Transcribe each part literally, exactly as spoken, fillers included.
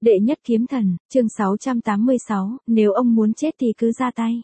Đệ nhất kiếm thần, chương sáu trăm tám mươi sáu, nếu ông muốn chết thì cứ ra tay.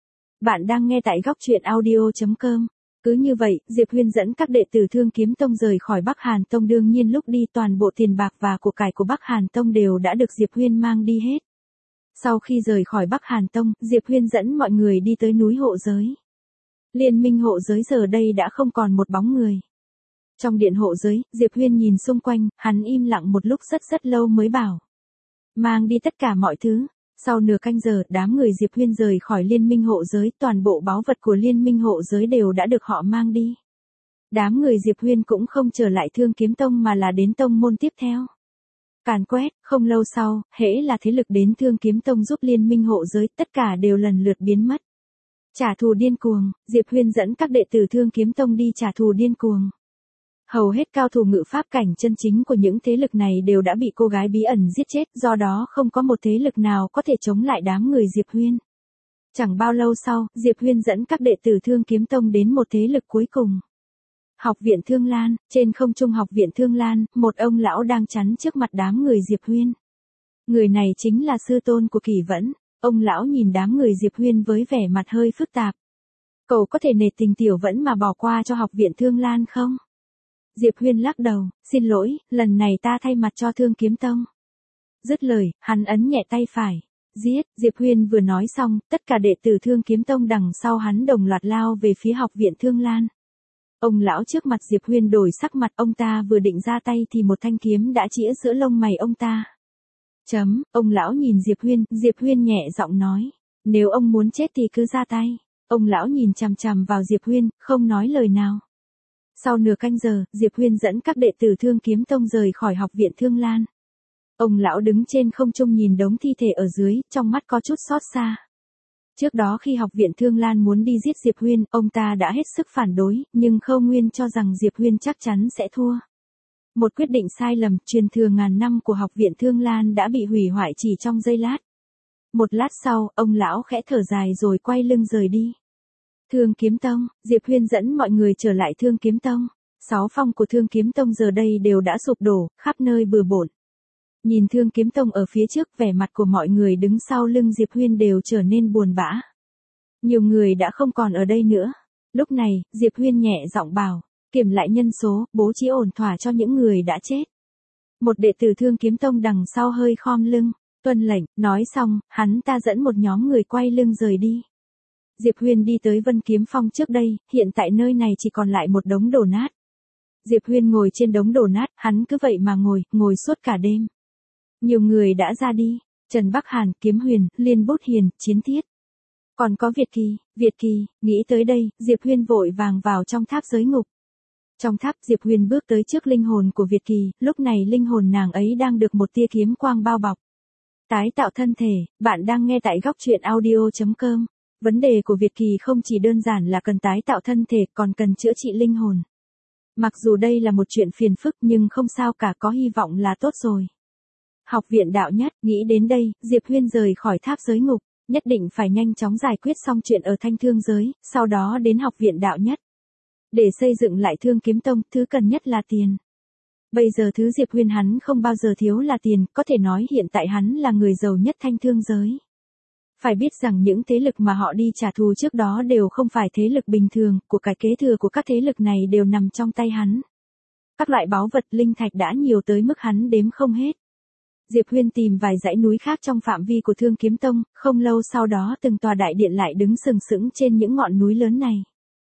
Bạn đang nghe tại góc truyện audio chấm com. Cứ như vậy, Diệp Huyên dẫn các đệ tử Thương Kiếm Tông rời khỏi Bắc Hàn Tông, đương nhiên lúc đi toàn bộ tiền bạc và của cải của Bắc Hàn Tông đều đã được Diệp Huyên mang đi hết. Sau khi rời khỏi Bắc Hàn Tông, Diệp Huyên dẫn mọi người đi tới núi hộ giới. Liên minh hộ giới giờ đây đã không còn một bóng người. Trong điện hộ giới, Diệp Huyên nhìn xung quanh, hắn im lặng một lúc rất rất lâu mới bảo: mang đi tất cả mọi thứ. Sau nửa canh giờ, đám người Diệp Huyên rời khỏi liên minh hộ giới, toàn bộ báu vật của liên minh hộ giới đều đã được họ mang đi. Đám người Diệp Huyên cũng không trở lại Thương Kiếm Tông mà là đến tông môn tiếp theo. Càn quét, không lâu sau, hễ là thế lực đến Thương Kiếm Tông giúp liên minh hộ giới, tất cả đều lần lượt biến mất. Trả thù điên cuồng, Diệp Huyên dẫn các đệ tử Thương Kiếm Tông đi trả thù điên cuồng. Hầu hết cao thủ ngự pháp cảnh chân chính của những thế lực này đều đã bị cô gái bí ẩn giết chết, do đó không có một thế lực nào có thể chống lại đám người Diệp Huyên. Chẳng bao lâu sau, Diệp Huyên dẫn các đệ tử Thương Kiếm Tông đến một thế lực cuối cùng. Học viện Thương Lan, trên không trung học viện Thương Lan, một ông lão đang chắn trước mặt đám người Diệp Huyên. Người này chính là sư tôn của Kỷ Vẫn. Ông lão nhìn đám người Diệp Huyên với vẻ mặt hơi phức tạp. Cậu có thể nể tình Tiểu Vẫn mà bỏ qua cho học viện Thương Lan không? Diệp Huyên lắc đầu, xin lỗi, lần này ta thay mặt cho Thương Kiếm Tông. Dứt lời, hắn ấn nhẹ tay phải. Giết, Diệp Huyên vừa nói xong, tất cả đệ tử Thương Kiếm Tông đằng sau hắn đồng loạt lao về phía học viện Thương Lan. Ông lão trước mặt Diệp Huyên đổi sắc mặt, ông ta vừa định ra tay thì một thanh kiếm đã chĩa giữa lông mày ông ta. Chấm, ông lão nhìn Diệp Huyên, Diệp Huyên nhẹ giọng nói, nếu ông muốn chết thì cứ ra tay. Ông lão nhìn chằm chằm vào Diệp Huyên, không nói lời nào. Sau nửa canh giờ, Diệp Huyên dẫn các đệ tử Thương Kiếm Tông rời khỏi học viện Thương Lan. Ông lão đứng trên không trung nhìn đống thi thể ở dưới, trong mắt có chút xót xa. Trước đó khi học viện Thương Lan muốn đi giết Diệp Huyên, ông ta đã hết sức phản đối, nhưng Khâu Nguyên cho rằng Diệp Huyên chắc chắn sẽ thua. Một quyết định sai lầm, truyền thừa ngàn năm của học viện Thương Lan đã bị hủy hoại chỉ trong giây lát. Một lát sau, ông lão khẽ thở dài rồi quay lưng rời đi. Thương Kiếm Tông, Diệp Huyên dẫn mọi người trở lại Thương Kiếm Tông. Sáu phong của Thương Kiếm Tông giờ đây đều đã sụp đổ, khắp nơi bừa bộn. Nhìn Thương Kiếm Tông ở phía trước, vẻ mặt của mọi người đứng sau lưng Diệp Huyên đều trở nên buồn bã. Nhiều người đã không còn ở đây nữa. Lúc này, Diệp Huyên nhẹ giọng bảo, kiểm lại nhân số, bố trí ổn thỏa cho những người đã chết. Một đệ tử Thương Kiếm Tông đằng sau hơi khom lưng, tuân lệnh, nói xong, hắn ta dẫn một nhóm người quay lưng rời đi. Diệp Huyên đi tới Vân Kiếm Phong trước đây, hiện tại nơi này chỉ còn lại một đống đổ nát. Diệp Huyên ngồi trên đống đổ nát, hắn cứ vậy mà ngồi, ngồi suốt cả đêm. Nhiều người đã ra đi, Trần Bắc Hàn, Kiếm Huyền, Liên Bốt Hiền, Chiến Thiết. Còn có Việt Kỳ, Việt Kỳ, nghĩ tới đây, Diệp Huyên vội vàng vào trong tháp giới ngục. Trong tháp, Diệp Huyên bước tới trước linh hồn của Việt Kỳ, lúc này linh hồn nàng ấy đang được một tia kiếm quang bao bọc. Tái tạo thân thể, bạn đang nghe tại góc truyện audio chấm com. Vấn đề của Việt Kỳ không chỉ đơn giản là cần tái tạo thân thể, còn cần chữa trị linh hồn. Mặc dù đây là một chuyện phiền phức nhưng không sao cả, có hy vọng là tốt rồi. Học viện đạo nhất, nghĩ đến đây, Diệp Huyên rời khỏi tháp giới ngục, nhất định phải nhanh chóng giải quyết xong chuyện ở Thanh Thương giới, sau đó đến học viện đạo nhất. Để xây dựng lại Thương Kiếm Tông, thứ cần nhất là tiền. Bây giờ thứ Diệp Huyên hắn không bao giờ thiếu là tiền, có thể nói hiện tại hắn là người giàu nhất Thanh Thương giới. Phải biết rằng những thế lực mà họ đi trả thù trước đó đều không phải thế lực bình thường, của cải kế thừa của các thế lực này đều nằm trong tay hắn. Các loại báu vật linh thạch đã nhiều tới mức hắn đếm không hết. Diệp Huyên tìm vài dãy núi khác trong phạm vi của Thương Kiếm Tông, không lâu sau đó từng tòa đại điện lại đứng sừng sững trên những ngọn núi lớn này.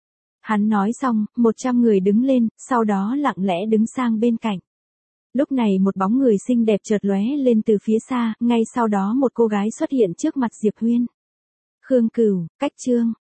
Hắn nói xong, một trăm người đứng lên, sau đó lặng lẽ đứng sang bên cạnh. Lúc này một bóng người xinh đẹp chợt lóe lên từ phía xa, ngay sau đó một cô gái xuất hiện trước mặt Diệp Huyên. Khương Cửu, Cách Trương,